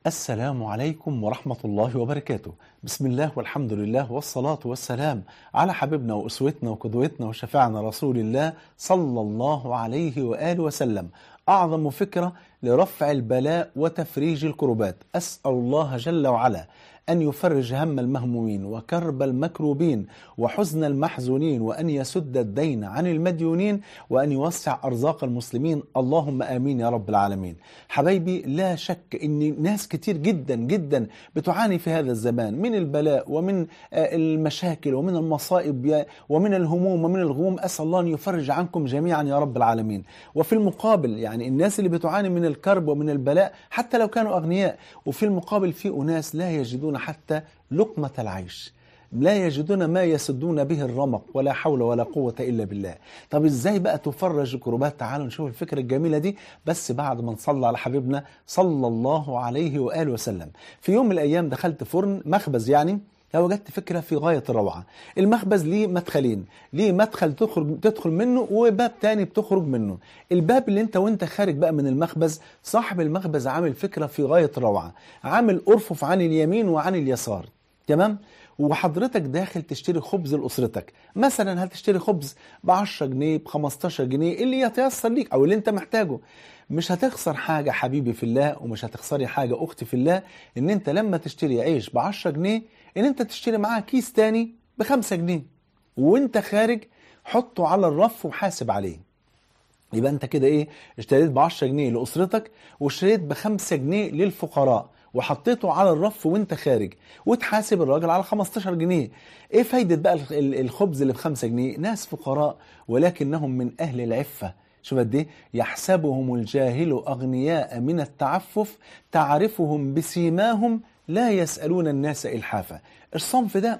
السلام عليكم ورحمة الله وبركاته. بسم الله والحمد لله والصلاة والسلام على حبيبنا وأسوتنا وقدوتنا وشفاعنا رسول الله صلى الله عليه وآله وسلم. أعظم فكرة لرفع البلاء وتفريج الكربات. أسأل الله جل وعلا أن يفرج هم المهمومين وكرب المكروبين وحزن المحزونين، وأن يسد الدين عن المديونين، وأن يوسع أرزاق المسلمين. اللهم آمين يا رب العالمين. حبايبي، لا شك أن ناس كتير جدا جدا بتعاني في هذا الزمان من البلاء ومن المشاكل ومن المصائب ومن الهموم ومن الغموم. أسأل الله أن يفرج عنكم جميعا يا رب العالمين. وفي المقابل يعني الناس اللي بتعاني من الكرب ومن البلاء حتى لو كانوا أغنياء، وفي المقابل في أناس لا يجدون حتى لقمة العيش، لا يجدون ما يسدون به الرمق، ولا حول ولا قوة إلا بالله. طب إزاي بقى تفرج الكربات؟ تعالوا نشوف الفكرة الجميلة دي، بس بعد ما نصلي على حبيبنا صلى الله عليه وآله وسلم. في يوم من الأيام دخلت فرن مخبز، يعني وجدت فكرة في غاية الروعة. المخبز ليه مدخلين، ليه مدخل تدخل منه وباب تاني بتخرج منه. الباب اللي وانت خارج بقى من المخبز، صاحب المخبز عامل فكرة في غاية الروعة، عامل أرفف عن اليمين وعن اليسار. تمام؟ وحضرتك داخل تشتري خبز لأسرتك، مثلا هتشتري خبز ب10 جنيه ب15 جنيه اللي يتيسر ليك أو اللي انت محتاجه. مش هتخسر حاجة حبيبي في الله، ومش هتخسري حاجة أختي في الله، ان انت لما تشتري عيش ب10 جنيه ان انت تشتري معاه كيس تاني ب5 جنيه، وانت خارج حطه على الرف وحاسب عليه. يبقى انت كده ايه؟ اشتريت ب10 جنيه لأسرتك، واشتريت ب5 جنيه للفقراء، وحطيته على الرف وانت خارج، وتحاسب الراجل على 15 جنيه. ايه فايدة بقى الخبز اللي ب5 جنيه؟ ناس فقراء ولكنهم من أهل العفة. شوف قد ايه؟ يحسبهم الجاهل أغنياء من التعفف، تعرفهم بسيماهم لا يسألون الناس إلحافا. الصنف ده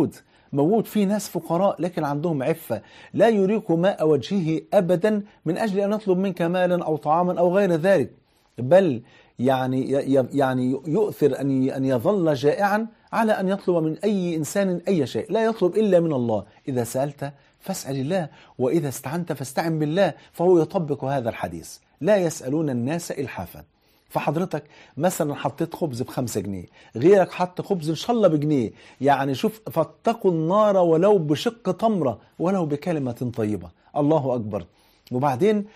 موجود في ناس فقراء لكن عندهم عفة، لا يريق ماء وجهه أبدا من أجل أن يطلب منك مالا أو طعاما أو غير ذلك، بل يعني يؤثر أن يظل جائعا على أن يطلب من أي إنسان أي شيء، لا يطلب إلا من الله. إذا سألت فاسأل الله، وإذا استعنت فاستعن بالله. فهو يطبق هذا الحديث، لا يسألون الناس إلحافا. فحضرتك مثلا حطيت خبز ب5 جنيه، غيرك حط خبز إن شاء الله بجنيه. يعني شوف، فاتقوا النار ولو بشق تمرة ولو بكلمة طيبة. الله أكبر. وبعدين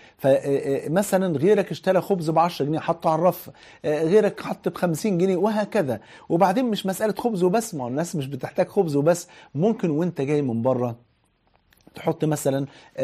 مثلا غيرك اشترى خبز ب10 جنيه حطه على الرف، غيرك حط ب50 جنيه، وهكذا. وبعدين مش مسألة خبز وبس، ما الناس مش بتحتاج خبز وبس، ممكن وانت جاي من بره تحط مثلا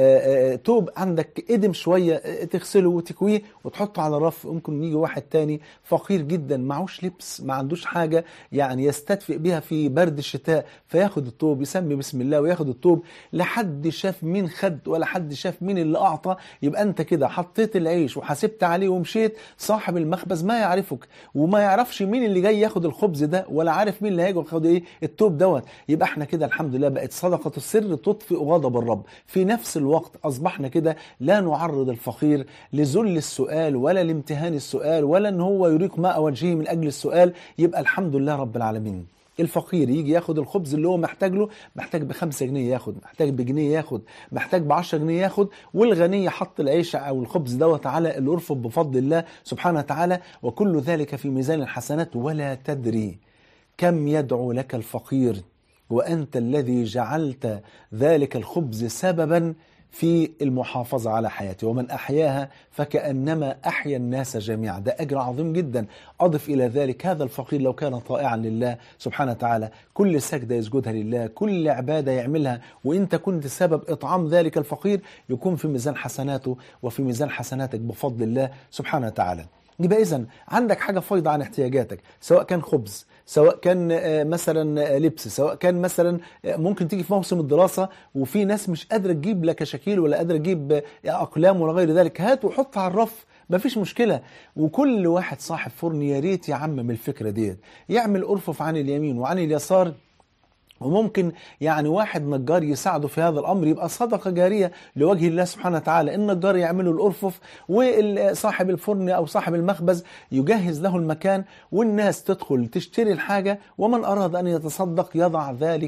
توب عندك قدم شوية تغسله وتكويه وتحطه على الرف. ممكن يجي واحد تاني فقير جدا معهوش لبس، ما عندوش حاجة يعني يستدفئ بها في برد الشتاء، فياخد التوب يسمي بسم الله وياخد التوب. لحد شاف مين خد ولا حد شاف مين اللي أعطى. يبقى أنت كده حطيت العيش وحسبت عليه ومشيت. صاحب المخبز ما يعرفك وما يعرفش مين اللي جاي ياخد الخبز ده، ولا عارف مين اللي هيجي ياخد ايه التوب دوت. يبقى احنا كده الحمد لله بقت صدقة السر تطفئ غضب الرب. في نفس الوقت أصبحنا كده لا نعرض الفقير لذل السؤال ولا لامتهان السؤال ولا ان هو يريق ماء وجهه من أجل السؤال. يبقى الحمد لله رب العالمين. الفقير يجي ياخد الخبز اللي هو محتاج له، محتاج ب5 جنيه ياخد، محتاج بجنيه ياخد، محتاج ب10 جنيه ياخد. والغني حط العيش أو الخبز دوت على الأرفف بفضل الله سبحانه وتعالى، وكل ذلك في ميزان الحسنات. ولا تدري كم يدعو لك الفقير وأنت الذي جعلت ذلك الخبز سببا في المحافظة على حياته. ومن أحياها فكأنما أحيا الناس جميعا. ده أجر عظيم جدا. أضف إلى ذلك هذا الفقير لو كان طائعا لله سبحانه وتعالى، كل سجدة يسجدها لله، كل عبادة يعملها وإنت كنت سبب إطعام ذلك الفقير، يكون في ميزان حسناته وفي ميزان حسناتك بفضل الله سبحانه وتعالى. يبقى إذن عندك حاجة فايضة عن احتياجاتك، سواء كان خبز، سواء كان مثلا لبس، سواء كان مثلا ممكن تيجي في موسم الدراسة وفي ناس مش قادرة تجيب لا كشاكيل ولا قادرة تجيب أقلام ولا غير ذلك، هات وحط على الرف مفيش مشكلة. وكل واحد صاحب فرن يا ريت يعمم الفكرة ديت، يعمل أرفف عن اليمين وعن اليسار. وممكن يعني واحد نجار يساعده في هذا الأمر، يبقى صدقة جارية لوجه الله سبحانه وتعالى. النجار يعمله الأرفف، وصاحب الفرن أو صاحب المخبز يجهز له المكان، والناس تدخل تشتري الحاجة، ومن أراد أن يتصدق يضع ذلك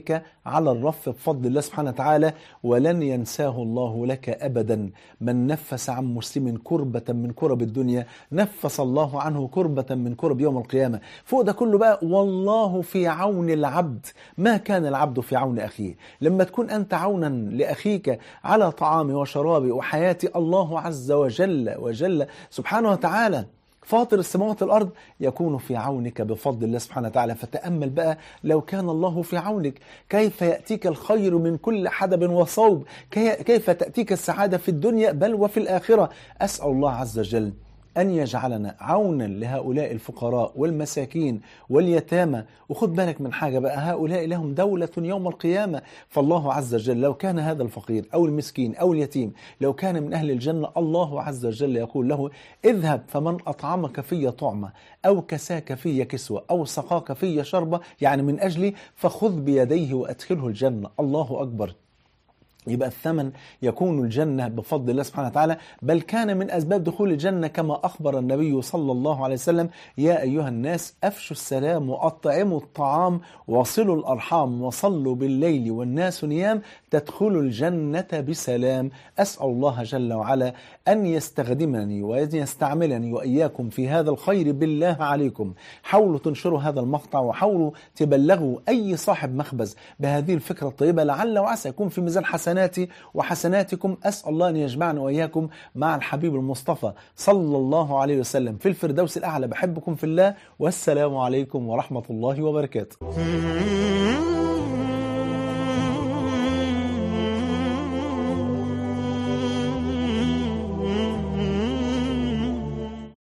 على الرف بفضل الله سبحانه وتعالى، ولن ينساه الله لك أبدا. من نفس عن مسلم كربة من كرب الدنيا نفس الله عنه كربة من كرب يوم القيامة. فوق ده كله بقى، والله في عون العبد ما كان العبد في عون أخيه. لما تكون أنت عونا لأخيك على طعامي وشرابي وحياتي، الله عز وجل سبحانه وتعالى فاطر السماوات والأرض يكون في عونك بفضل الله سبحانه وتعالى. فتأمل بقى لو كان الله في عونك كيف يأتيك الخير من كل حدب وصوب، كيف تأتيك السعادة في الدنيا بل وفي الآخرة. أسأل الله عز وجل أن يجعلنا عونا لهؤلاء الفقراء والمساكين واليتامى. وخد بالك من حاجة بقى، هؤلاء لهم دولة يوم القيامة. فالله عز وجل لو كان هذا الفقير أو المسكين أو اليتيم لو كان من أهل الجنة، الله عز وجل يقول له اذهب فمن أطعمك في طعمة أو كساك في كسوة أو سقاك في شربة، يعني من أجلي، فخذ بيديه وأدخله الجنة. الله أكبر. يبقى الثمن يكون الجنة بفضل الله سبحانه وتعالى، بل كان من أسباب دخول الجنة كما أخبر النبي صلى الله عليه وسلم: يا أيها الناس أفشوا السلام وأطعموا الطعام وصلوا الأرحام وصلوا بالليل والناس نيام تدخلوا الجنة بسلام. أسأل الله جل وعلا أن يستخدمني وأن يستعملني وإياكم في هذا الخير. بالله عليكم حاولوا تنشروا هذا المقطع وحاولوا تبلغوا أي صاحب مخبز بهذه الفكرة الطيبة، لعل وعسى يكون في ميزان حسناتي وحسناتكم. أسأل الله أن يجمعنا وإياكم مع الحبيب المصطفى صلى الله عليه وسلم في الفردوس الأعلى. بحبكم في الله، والسلام عليكم ورحمة الله وبركاته.